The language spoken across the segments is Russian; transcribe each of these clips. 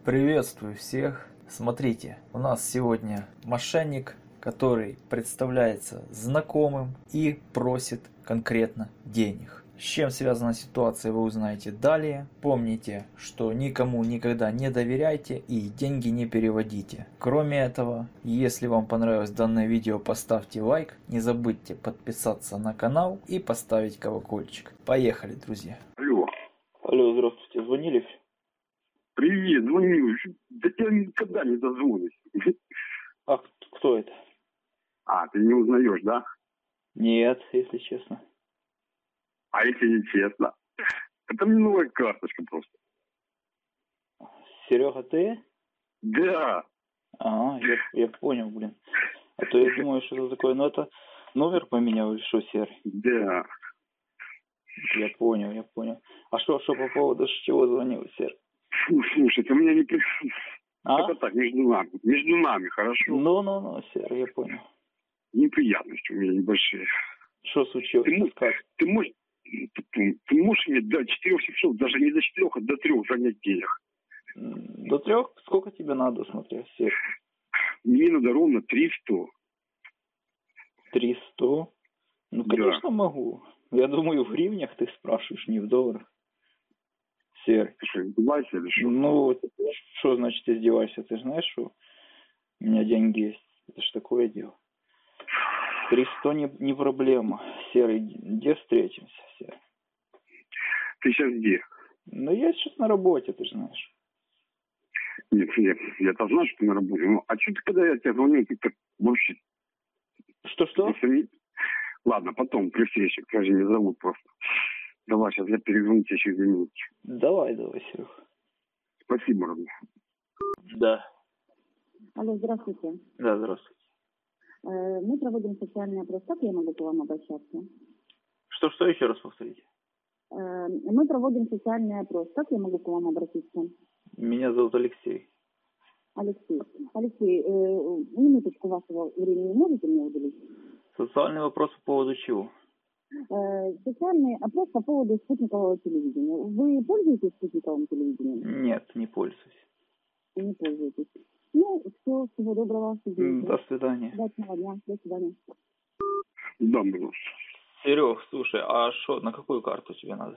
Приветствую всех! Смотрите, у нас сегодня мошенник, который представляется знакомым и просит конкретно денег. С чем связана ситуация, вы узнаете далее. Помните, что никому никогда не доверяйте и деньги не переводите. Кроме этого, если вам понравилось данное видео, поставьте лайк. Не забудьте подписаться на канал и поставить колокольчик. Поехали, друзья! Алло. Алло, здравствуйте, звонили? Привет, звоню. Да тебя никогда не дозвонишь. А кто это? А, ты не узнаешь, да? Нет, если честно. А если не честно? Это мне новая карточка просто. Серега, ты? Да. Я понял, блин. А то я думаю, что это такое. Ну это номер поменял или что, Серый? Да. Я понял. А что по поводу чего звонил, Серый? Слушай, ты меня не пришли. А? Это так, между нами. Между нами, хорошо? Ну, Серый, я понял. Неприятности у меня небольшие. Что случилось? Ты можешь мне до 4 часов, даже не до 4, а до 3 занять денег? До 3? Сколько тебе надо, смотри, Серый? Мне надо ровно 300. 300? Ну, конечно, да. Могу. Я думаю, в гривнях ты спрашиваешь, не в долларах. Серый. Ты что, издеваешься или что? Ну, что значит издевайся? Ты знаешь, что у меня деньги есть? Это ж такое дело. 300 не проблема. Серый, где встретимся, Серый? Ты сейчас где? Ну, я сейчас на работе, ты же знаешь. Нет, я-то знаю, что ты на работе. Ну, а что ты, когда я тебе звоню, ты так вообще... Что? Ладно, потом, при встрече. Как же меня зовут просто. Давай, сейчас я перезвоню тебе через 2 минуты. Давай, Серега. Спасибо, родной. Да. Алло, здравствуйте. Да, здравствуйте. Мы проводим социальный опрос. Как я могу к вам обращаться? Что еще раз повторите? Мы проводим социальный опрос. Как я могу к вам обратиться? Меня зовут Алексей. Алексей, минуточку вашего времени можете мне уделить? Социальный вопрос по поводу чего? Социальный опрос по поводу спутникового телевидения. Вы пользуетесь спутниковым телевидением? Нет, не пользуюсь. Не пользуетесь. Ну, все, всего доброго. До свидания. Удачного дня. До свидания. Да, было. Серег, слушай, а что, на какую карту тебе надо?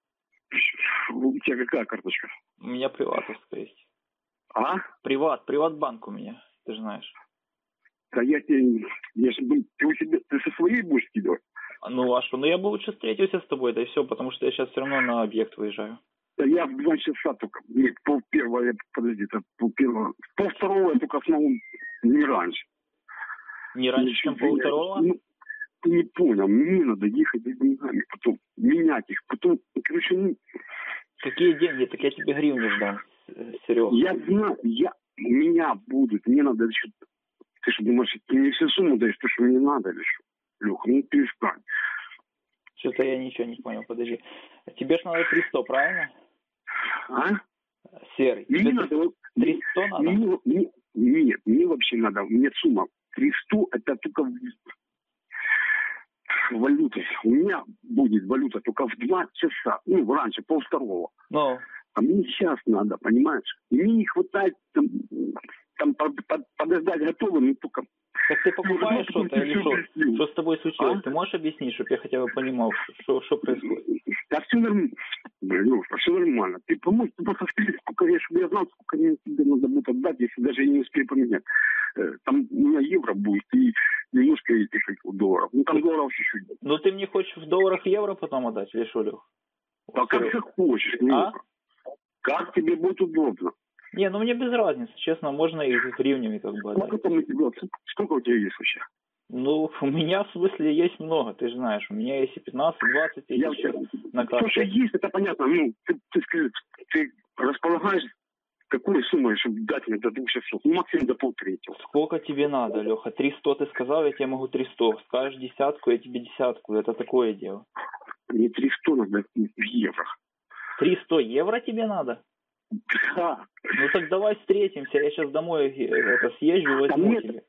У тебя какая карточка? У меня приватовская есть. А? Приватбанк у меня, ты же знаешь. Да я же думаю, ты со своей будешь скидывать? Ну а что, ну я бы лучше встретился с тобой, да и все, потому что я сейчас все равно на объект выезжаю. Да я в 2 часа только, нет, подожди, это 2:30 я только смогу, не раньше. Не раньше, чем 2:30? Ну, ты не понял, мне надо ехать за деньгами, потом менять их, потом, короче, ну... Какие деньги? Так я тебе гривни ждам, Серега. Я знаю, у меня будут, мне надо еще... Ты что, думаешь, ты мне всю сумму даешь, то, что мне надо, или что? Леха, ну перестань. Что-то я ничего не понял, подожди. Тебе ж надо 300, правильно? А? Серый, мне тебе надо... 300 надо? Нет, мне вообще надо, мне сумма 300, это только валюты. У меня будет валюта только в 2 часа, ну, раньше, 2:30. Ну? А мне сейчас надо, понимаешь? Мне не хватает там подождать готово, но только... Так ты покупаешь что-то или что? Что с тобой случилось? Ты можешь объяснить, чтобы я хотя бы понимал, что происходит? Да все нормально. Леша, все нормально. Ты поможешь, ты просто скажи, сколько я, чтобы я знал, сколько мне тебе надо будет отдать, если даже я не успею поменять. Там у меня евро будет и немножко этих долларов. Ну там долларов чуть-чуть. Ну ты мне хочешь в долларах евро потом отдать, или что, Лех? Да как ты хочешь, Леха. Как тебе будет удобно. Не, ну мне без разницы, честно, можно и гривнями как бы отдать. Сколько у тебя есть вообще? Ну, у меня, в смысле, есть много, ты же знаешь. У меня есть и 15-20 тысяч на карте. То, что есть, это понятно. Ну, ты скажи, ты располагаешь какой суммой, чтобы дать мне до 2 часов? Ну, максимум до 2:30. Сколько тебе надо, Леха? 300 ты сказал, я тебе могу 300. Скажешь 10, я тебе 10. Это такое дело. Мне 300 надо в евро. 300 евро тебе надо? Да. Ну так давай встретимся, я сейчас домой съезжу, возьму тебе.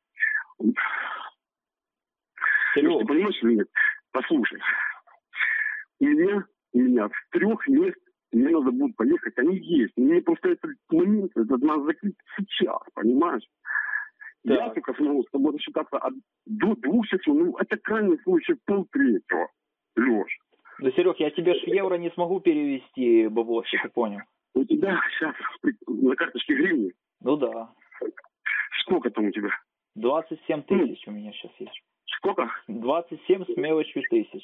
Серега. Ты понимаешь или нет? Послушай. У меня с 3 мест Мне надо будет поехать, они есть. Мне просто этот момент, это надо закрыть сейчас, понимаешь? Так. Я только смогу с тобой рассчитаться до 2 часов, ну, это крайний случай 2:30. Леш, Да, Серег, я тебе ж в евро не смогу перевести бабло, если ты понял. у тебя сейчас на карточке гривны, Ну да. сколько там у тебя? 27 тысяч у меня сейчас есть. Сколько? 27 с мелочью тысяч.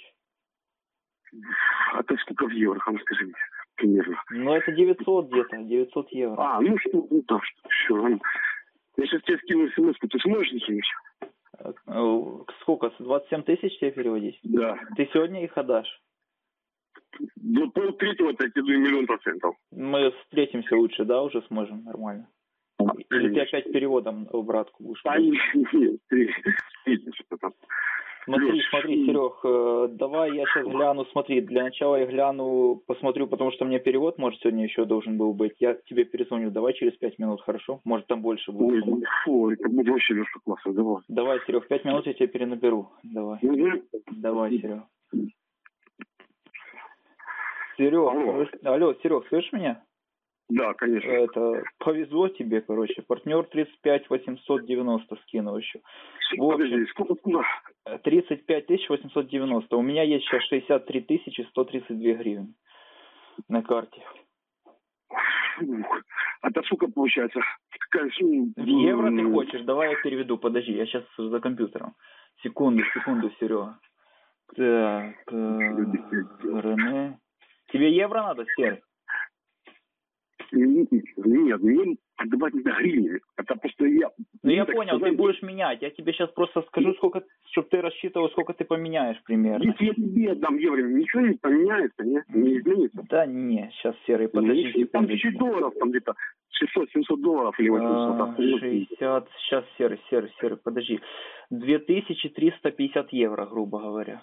А ты сколько в евро, скажи мне, примерно? Ну это 900 где-то, 900 евро. А, ну что, ну да, все. Я сейчас тебе скину смс-ку, ты сможешь закинуть? Сколько, с 27 тысяч тебе переводить? Да. Ты сегодня их отдашь? До 2:30 я тебе даю 1000000%. Мы встретимся лучше, да, уже сможем нормально? Или ты опять переводом в обратку будешь? Да нет, ты встретимся потом. Смотри, Леш, Серег, давай я сейчас гляну, смотри, для начала я гляну, посмотрю, потому что мне перевод, может, сегодня еще должен был быть. Я тебе перезвоню, давай через 5 минут, хорошо? Может, там больше будет. Ой, фу, это будет вообще Леша классно, давай. Давай, Серег, 5 минут я тебе перенаберу. Давай. Давай, Серег. Серег, алло, Серег, слышишь меня? Да, конечно. Это, повезло тебе, короче. Партнер 35 890 скинул еще. Подожди, сколько? 35 890. У меня есть сейчас 63 132 гривен на карте. Фух. А то сколько получается? Какая сумма? В евро ты хочешь? Давай я переведу. Подожди, я сейчас за компьютером. Секунду, Серега. Так, Рене. Тебе евро надо, Серый? Нет, мне отдавать надо гривны. Это просто я... Ну я понял, ты будешь менять. Я тебе сейчас просто скажу, сколько, чтобы ты рассчитывал, сколько ты поменяешь примерно. Если я тебе отдам евро, ничего не поменяется, не изменится. Да не, сейчас, Серый, подожди. Там чуть-чуть долларов, там где-то $600-700 или 800. 60, сейчас, Серый, подожди. 2350 евро, грубо говоря.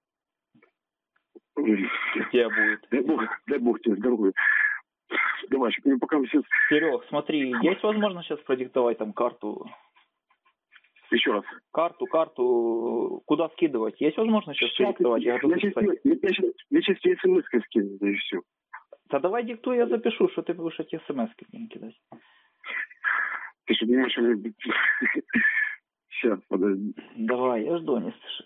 У тебя будет. Дай бог тебе здоровья. Давай, чтобы мне пока сейчас... Серег, смотри, есть возможность сейчас продиктовать там карту? Еще раз. Карту, куда скидывать? Есть возможность сейчас продиктовать? Я сейчас тебе смс-ка скину, да и все. Да давай диктуй, я запишу, что ты будешь эти смс-ки мне кидать. Ты что, понимаешь, что мне... Сейчас, подожди. Давай, я жду, не спеши.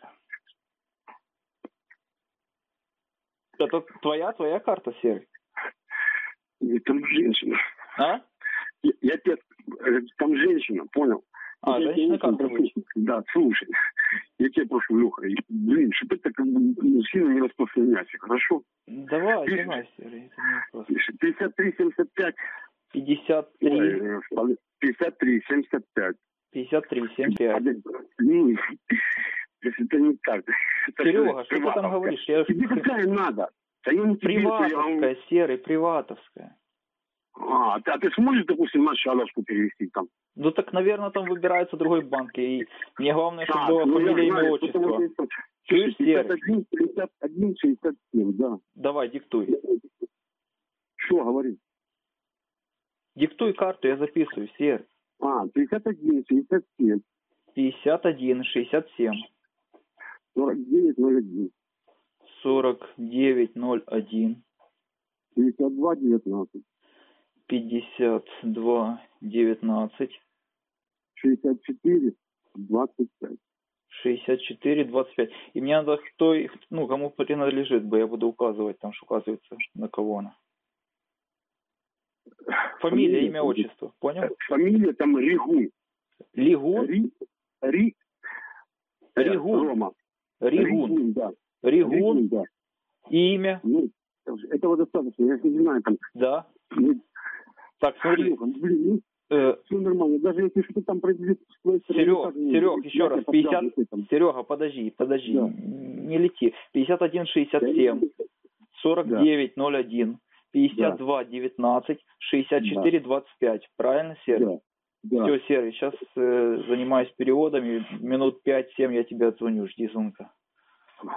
Это твоя карта, Серый? Нет, там женщина. А? Я тебе... Там женщина, понял? Женщина карта будет? Да, слушай. Я тебе прошу, Леха, блин, чтобы ты так сильно не распространялся, хорошо? Давай, Серый, это не вопрос. 53-75. 53-75. 53-75. Нет, если это не так. Серега, что ты там говоришь? Тебе какая надо? Приватовская, Серый, приватовская. А ты сможешь, допустим, на Шаловку перевести там? Ну так, наверное, там выбирается другой банк. И мне главное, чтобы была фамилия, имя, отчество. Чуешь, Серый? 51-67, да. Давай, диктуй. Что, говори? Диктуй карту, я записываю, Серый. 51-67. 51-67. 49-01. 49-01. 52-19. 52-19. 64-25. 64-25. И мне надо, кому принадлежит бы, я буду указывать, там что указывается, на кого она. Фамилия, имя, отчество. Понял? Фамилия там Ригун. Лигун? Ригун. Рома. Ригун. Да. Ригун. Да. И имя? Ну, этого достаточно, я не знаю там. Да. Так, смотри. Блин, все нормально. Даже если что-то там произойдет... Серег, еще раз. 50... Серега, подожди. Да. Не лети. 51-67. 49-01. 52-19. 64-25. Правильно, Серый? Да. Все, Серый, сейчас занимаюсь переводами. Минут 5-7 я тебе отзвоню. Жди звонка.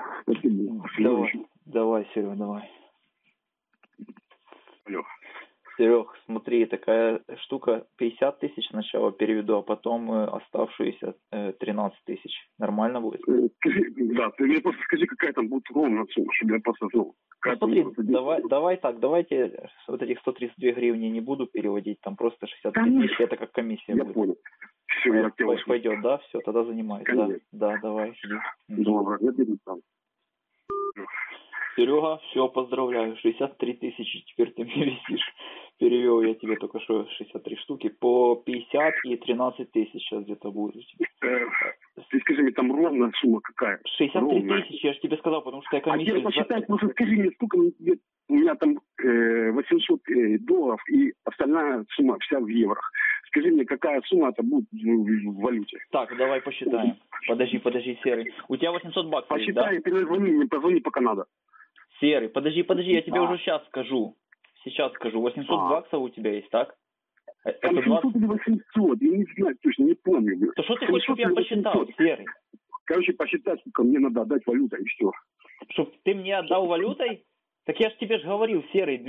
Спасибо. Давай, Серега, давай. Алло. Серег, смотри, такая штука, 50 тысяч сначала переведу, а потом оставшиеся 13 тысяч. Нормально будет? Скажи, да, ты мне просто скажи, какая там будет ровная сумма, чтобы я просто знал. Ну, смотри, давай так, давайте вот этих 132 гривни не буду переводить, там просто 63 тысячи, это как комиссия я будет. Понял. Все, я тебя услышал. Пойдет, да? Все, тогда занимаюсь. Да, давай, жди. Добро, я беру там. Серега, все, поздравляю, 63 тысячи теперь ты мне висишь. Перевел я тебе только что 63 штуки, по 50 и 13 тысяч сейчас где-то будет у тебя. Ты скажи мне, там ровная сумма какая? 63 тысячи, я же тебе сказал, потому что я комиссию... А я посчитаю, просто скажи мне, сколько мне тебе... У меня там $800 и остальная сумма вся в евро. Скажи мне, какая сумма это будет в валюте? Так, давай посчитаем. Подожди, Серый. У тебя 800 баксов посчитай, есть, да? перезвони мне, позвони пока надо. Серый, подожди, я тебе уже сейчас скажу. 800 баксов у тебя есть, так? Там 700 или 800, я не знаю точно, не помню. То что ты хочешь, чтобы я посчитал, Серый? Короче, посчитать, сколько мне надо отдать валютой, и все. Чтоб ты мне отдал валютой? Так я же тебе говорил, Серый,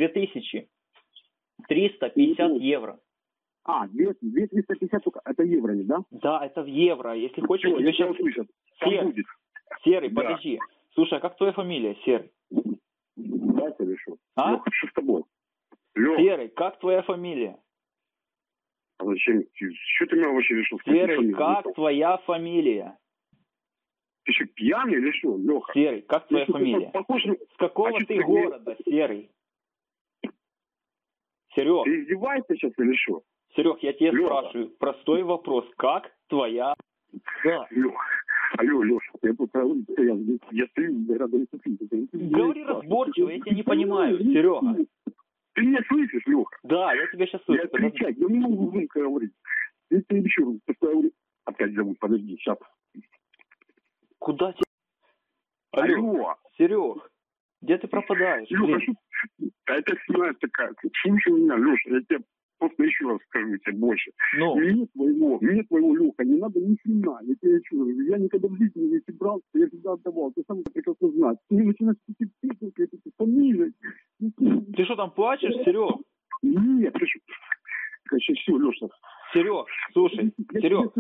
2350 евро. 2350 только, это евро, не, да? Да, это в евро. Если хочешь, я тебя услышал. Серый, подожди. Слушай, а как твоя фамилия, Серый? Вася решил. А? Леха, что с тобой? Леха. Серый, как твоя фамилия? А зачем? Что ты меня вообще решил? Серый, как твоя фамилия? Ты что, пьяный или что, Леха? Серый, как твоя фамилия? С какого ты города, Серый? Серег. Ты издеваешься сейчас или что? Серег, я тебя спрашиваю. Простой вопрос. Как твоя... Да. Алло, Леша, я стою рядом с тобой. Говори разборчиво, я тебя не понимаю, Серега. Ты меня слышишь, Леха? Да, я тебя сейчас слышу. Я кричать, я не могу громко говорить. Я тебе еще раз поставлю. Опять зовут, подожди, сейчас. Куда тебе? Алло. Серег, где ты пропадаешь? Леха, это снимает такая. Слушай меня, Леша, я тебе просто еще раз скажу тебе больше. Мне твоего, Леха, не надо ни хрена. Я тебе еще говорю, я никогда в жизни не собрался, я всегда отдавал. Ты сам это прекрасно знаешь. Ты не начинаешь писать эти фамилии. Ты что там плачешь, Серег? Нет, ты что? Короче, все, Леша. Серег, слушай, Серег.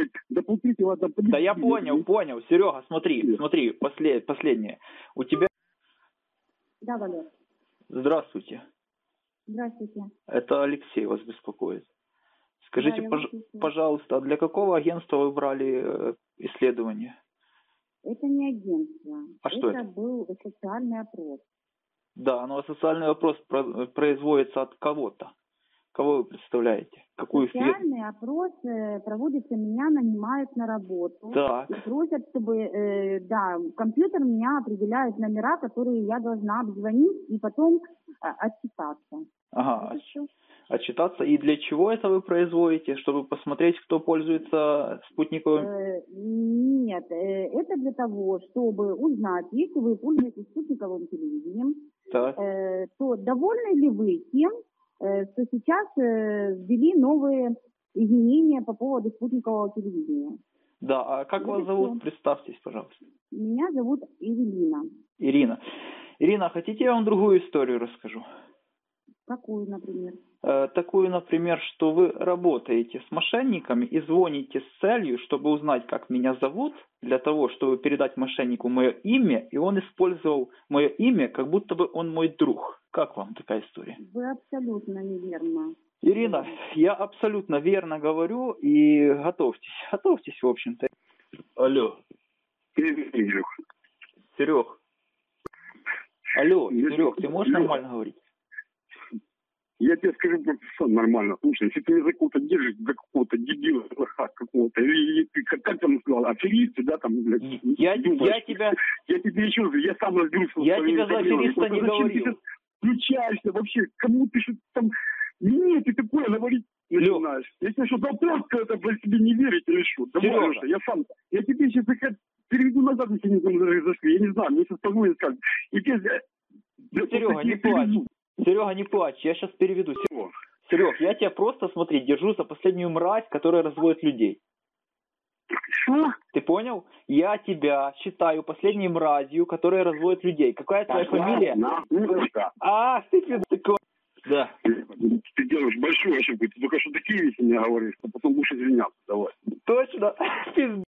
Да я понял. Серега, смотри, последнее. У тебя... Да, Валер. Здравствуйте. Здравствуйте. Это Алексей вас беспокоит. Скажите, пожалуйста, а для какого агентства вы брали исследование? Это не агентство. А что это? Это был социальный опрос. Да, но социальный опрос производится от кого-то. Кого вы представляете? Какую фирму? Социальный опрос проводится, меня нанимают на работу. Так. И просят, чтобы, компьютер меня определяет номера, которые я должна обзвонить и потом отчитаться. Ага, отчитаться. И для чего это вы производите? Чтобы посмотреть, кто пользуется спутниковым? Нет, это для того, чтобы узнать, если вы пользуетесь спутниковым телевидением, то довольны ли вы тем, что сейчас ввели новые изменения по поводу спутникового телевидения. Да, а как вас зовут? Представьтесь, пожалуйста. Меня зовут Ирина. Ирина, хотите, я вам другую историю расскажу? Какую, например? Такую, например, что вы работаете с мошенниками и звоните с целью, чтобы узнать, как меня зовут, для того, чтобы передать мошеннику мое имя, и он использовал мое имя, как будто бы он мой друг. Как вам такая история? Вы абсолютно неверно. Ирина, я абсолютно верно говорю, и готовьтесь, в общем-то. Алло. Серег. Алло, Серег, ты можешь нормально говорить? Я тебе скажу нормально. Слушай, если ты меня за кого-то держишь, за какого-то дебила, какого-то, или ты, как там сказал, аферисты, да, там, блядь. Я тебе еще раз, я сам разберусь. Я тебе за афериста не говорил. Включаешься вообще, кому ты что там, нет, ты такое говорить начинаешь. Я тебе что, вопрос, когда вы себе не верите или что? Давай, я тебе сейчас переведу назад, если не там зашли, я не знаю, мне сейчас позвонят, скажут. Серега, не плачь. Серега, не плачь, я сейчас переведу. Серег, я тебя просто, смотри, держу за последнюю мразь, которая разводит людей. Что? Ты понял? Я тебя считаю последней мразью, которая разводит людей. Какая твоя фамилия? Ах, ты такой. Да. Ты делаешь большую ошибку. Ты только что такие вещи мне говоришь, а потом будешь извиняться. Давай. Точно.